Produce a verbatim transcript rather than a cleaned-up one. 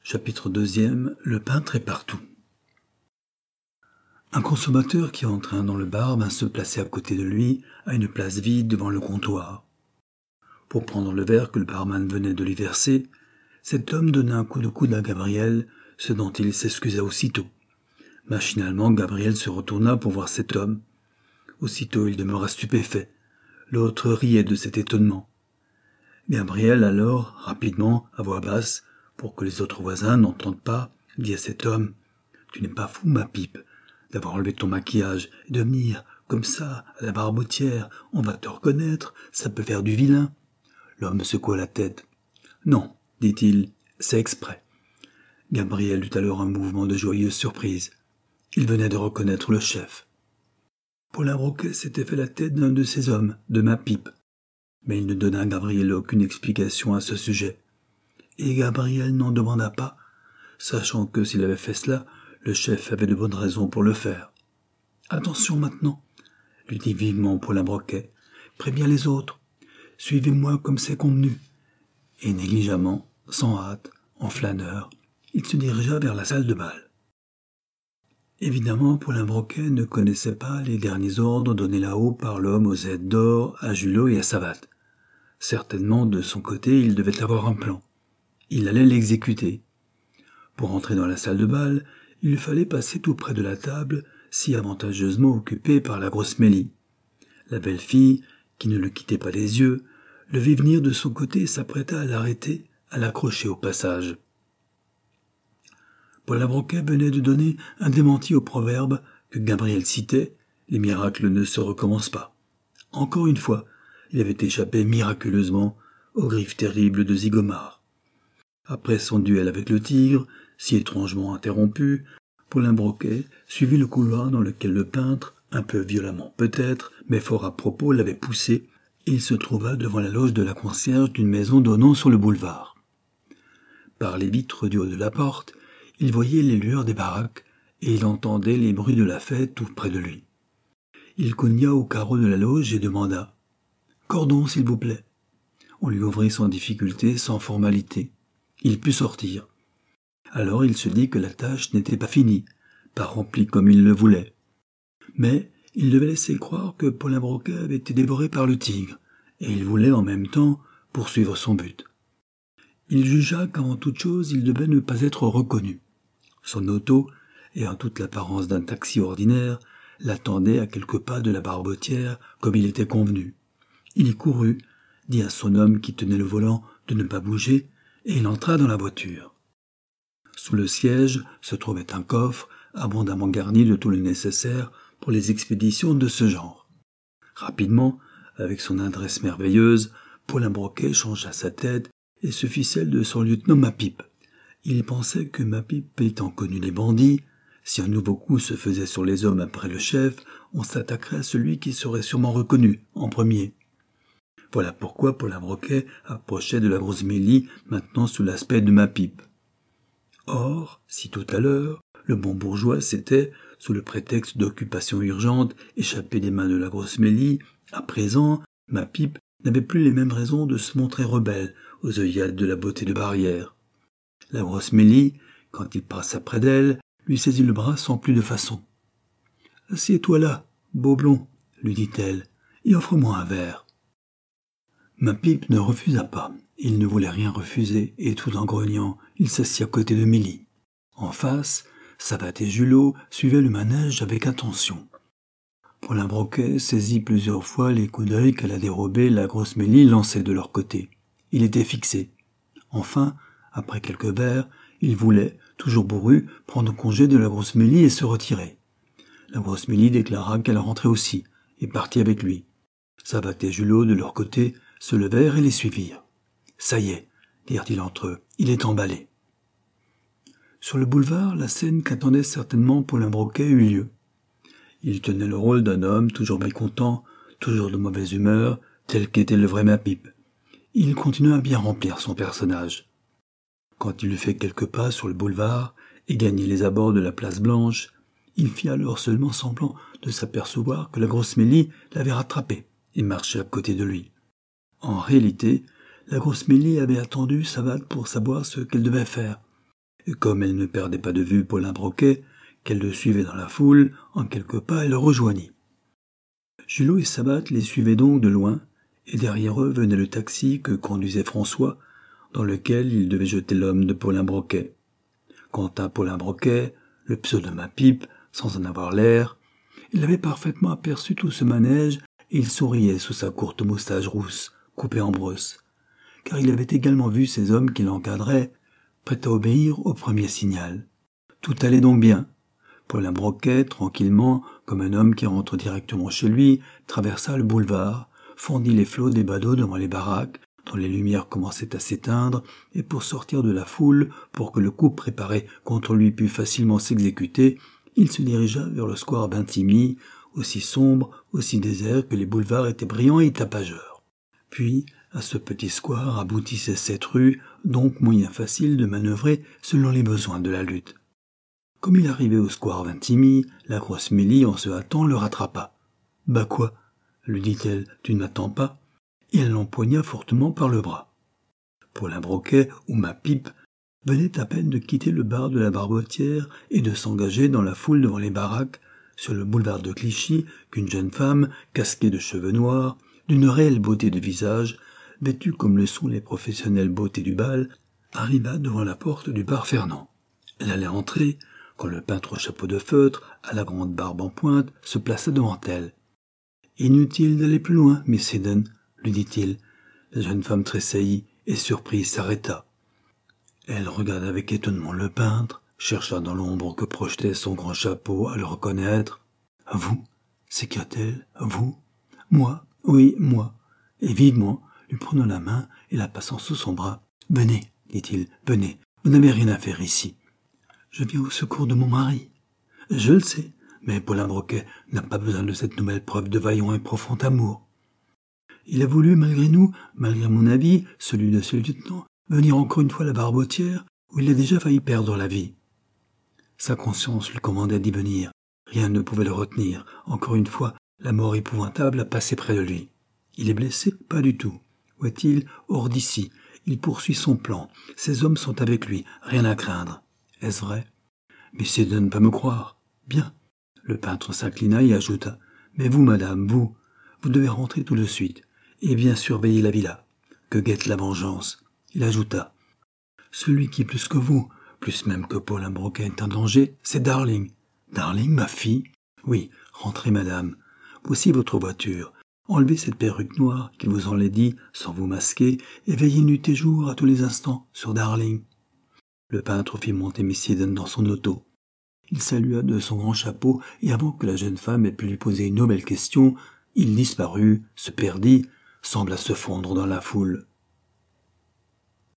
Chapitre deuxième. Le peintre est partout. Un consommateur qui entrait dans le bar vint se placer à côté de lui, à une place vide devant le comptoir. Pour prendre le verre que le barman venait de lui verser, cet homme donna un coup de coude à Gabriel, ce dont il s'excusa aussitôt. Machinalement, Gabriel se retourna pour voir cet homme. Aussitôt, il demeura stupéfait. L'autre riait de cet étonnement. Gabriel alors, rapidement, à voix basse, pour que les autres voisins n'entendent pas, dit à cet homme « Tu n'es pas fou, ma pipe, d'avoir enlevé ton maquillage et de venir, comme ça, à la barbotière, on va te reconnaître, ça peut faire du vilain. » L'homme secoua la tête. « Non, dit-il, c'est exprès. » Gabriel eut alors un mouvement de joyeuse surprise. Il venait de reconnaître le chef. Paulin Broquet s'était fait la tête d'un de ces hommes, de ma pipe. Mais il ne donna à Gabriel aucune explication à ce sujet. Et Gabriel n'en demanda pas, sachant que s'il avait fait cela, le chef avait de bonnes raisons pour le faire. « Attention maintenant, » lui dit vivement Paulin Broquet, « préviens les autres, suivez-moi comme c'est convenu. » Et négligemment, sans hâte, en flâneur, il se dirigea vers la salle de bal. Évidemment, Paulin Broquet ne connaissait pas les derniers ordres donnés là-haut par l'homme aux aides d'or à Julot et à Savatte. Certainement, de son côté, il devait avoir un plan. Il allait l'exécuter. Pour entrer dans la salle de bal, il lui fallait passer tout près de la table, si avantageusement occupée par la grosse Mélie. La belle fille, qui ne le quittait pas des yeux, le vit venir de son côté et s'apprêta à l'arrêter, à l'accrocher au passage. Paulin Broquet venait de donner un démenti au proverbe que Gabriel citait « Les miracles ne se recommencent pas ». Encore une fois, il avait échappé miraculeusement aux griffes terribles de Zygomar. Après son duel avec le tigre, si étrangement interrompu, Paulin Broquet suivit le couloir dans lequel le peintre, un peu violemment peut-être, mais fort à propos, l'avait poussé, et il se trouva devant la loge de la concierge d'une maison donnant sur le boulevard. Par les vitres du haut de la porte, il voyait les lueurs des baraques, et il entendait les bruits de la fête tout près de lui. Il cogna au carreau de la loge et demanda « Cordon, s'il vous plaît ». On lui ouvrit sans difficulté, sans formalité. Il put sortir. Alors il se dit que la tâche n'était pas finie, pas remplie comme il le voulait. Mais il devait laisser croire que Paulin Broquet avait été dévoré par le tigre, et il voulait en même temps poursuivre son but. Il jugea qu'avant toute chose, il devait ne pas être reconnu. Son auto, ayant toute l'apparence d'un taxi ordinaire, l'attendait à quelques pas de la barbotière comme il était convenu. Il y courut, dit à son homme qui tenait le volant de ne pas bouger, et il entra dans la voiture. Sous le siège se trouvait un coffre abondamment garni de tout le nécessaire pour les expéditions de ce genre. Rapidement, avec son adresse merveilleuse, Paulin Broquet changea sa tête et se fit celle de son lieutenant Mapipe. Il pensait que Mapipe étant connu des bandits, si un nouveau coup se faisait sur les hommes après le chef, on s'attaquerait à celui qui serait sûrement reconnu en premier. Voilà pourquoi Paulin Broquet approchait de la grosse Mélie, maintenant sous l'aspect de Mapipe. Or, si tout à l'heure, le bon bourgeois s'était, sous le prétexte d'occupation urgente, échappé des mains de la grosse Mélie, à présent, Mapipe n'avait plus les mêmes raisons de se montrer rebelle aux œillades de la beauté de Barrière. La grosse Mélie, quand il passa près d'elle, lui saisit le bras sans plus de façon. « Assieds-toi là, beau blond, » lui dit-elle, « et offre-moi un verre. » Mapipe ne refusa pas. Il ne voulait rien refuser, et tout en grognant, il s'assit à côté de Mélie. En face, Savatte et Julot suivaient le manège avec attention. Paulin Broquet saisit plusieurs fois les coups d'œil qu'à la dérobée la grosse Mélie lançait de leur côté. Il était fixé. Enfin, après quelques verres, il voulait, toujours bourru, prendre congé de la grosse Mélie et se retirer. La grosse Mélie déclara qu'elle rentrait aussi, et partit avec lui. Savatte et Julot, de leur côté, se levèrent et les suivirent. « Ça y est, » dirent-ils entre eux, « il est emballé. » Sur le boulevard, la scène qu'attendait certainement Paulin Broquet eut lieu. Il tenait le rôle d'un homme toujours mécontent, toujours de mauvaise humeur, tel qu'était le vrai Mapipe. Il continua à bien remplir son personnage. Quand il eut fait quelques pas sur le boulevard et gagné les abords de la place Blanche, il fit alors seulement semblant de s'apercevoir que la grosse Mélie l'avait rattrapé et marchait à côté de lui. En réalité, la grosse Mélie avait attendu Savatte pour savoir ce qu'elle devait faire, et comme elle ne perdait pas de vue Paulin Broquet, qu'elle le suivait dans la foule, en quelques pas elle le rejoignit. Julot et Sabat les suivaient donc de loin, et derrière eux venait le taxi que conduisait François, dans lequel il devait jeter l'homme de Paulin Broquet. Quant à Paulin Broquet, le pseudonyme à pipe, sans en avoir l'air, il avait parfaitement aperçu tout ce manège et il souriait sous sa courte moustache rousse, coupée en brosse, car il avait également vu ces hommes qui l'encadraient, prêts à obéir au premier signal. Tout allait donc bien. Paulin Broquet, tranquillement, comme un homme qui rentre directement chez lui, traversa le boulevard, fondit les flots des badauds devant les baraques, dont les lumières commençaient à s'éteindre, et pour sortir de la foule, pour que le coup préparé contre lui pût facilement s'exécuter, il se dirigea vers le square Vintimille, aussi sombre, aussi désert que les boulevards étaient brillants et tapageurs. Puis, à ce petit square aboutissait cette rue, donc moyen facile de manœuvrer selon les besoins de la lutte. Comme il arrivait au square Vintimille, la grosse Mélie, en se hâtant, le rattrapa. « Bah quoi ?» lui dit-elle, « tu ne m'attends pas ?» et elle l'empoigna fortement par le bras. Paulin Broquet, ou ma pipe, venait à peine de quitter le bar de la Barbotière et de s'engager dans la foule devant les baraques, sur le boulevard de Clichy, qu'une jeune femme, casquée de cheveux noirs, d'une réelle beauté de visage, vêtue comme le sont les professionnelles beautés du bal, arriva devant la porte du bar Fernand. Elle allait entrer, quand le peintre au chapeau de feutre, à la grande barbe en pointe, se plaça devant elle. « Inutile d'aller plus loin, Miss Eden, » lui dit-il. La jeune femme tressaillit et surprise s'arrêta. Elle regarda avec étonnement le peintre, chercha dans l'ombre que projetait son grand chapeau à le reconnaître. « Vous » s'écria-t-elle. « Vous ?»« Moi, oui, moi. » Et vivement, lui prenant la main et la passant sous son bras. « Venez, dit-il, venez, vous n'avez rien à faire ici. »« Je viens au secours de mon mari. »« Je le sais, mais Paulin Broquet n'a pas besoin de cette nouvelle preuve de vaillant et profond amour. Il a voulu, malgré nous, malgré mon avis, celui de ce lieutenant, venir encore une fois à la Barbotière, où il a déjà failli perdre la vie. Sa conscience lui commandait d'y venir. Rien ne pouvait le retenir. Encore une fois, la mort épouvantable a passé près de lui. Il est blessé? Pas du tout. Où est-il? Hors d'ici. Il poursuit son plan. Ses hommes sont avec lui. Rien à craindre. Est-ce vrai? Mais c'est de ne pas me croire. Bien. Le peintre s'inclina et ajouta. Mais vous, madame, vous, vous devez rentrer tout de suite et bien surveiller la villa. Que guette la vengeance. Il ajouta. Celui qui, plus que vous, plus même que Paulin Broquet est en danger, c'est Darling. Darling, ma fille? Oui, rentrez, madame. Voici votre voiture. Enlevez cette perruque noire qu'il vous enlaidit sans vous masquer et veillez nuit et jour à tous les instants sur Darling. Le peintre fit monter Miss Eden dans son auto. Il salua de son grand chapeau et avant que la jeune femme ait pu lui poser une nouvelle question, il disparut, se perdit, sembla se fondre dans la foule.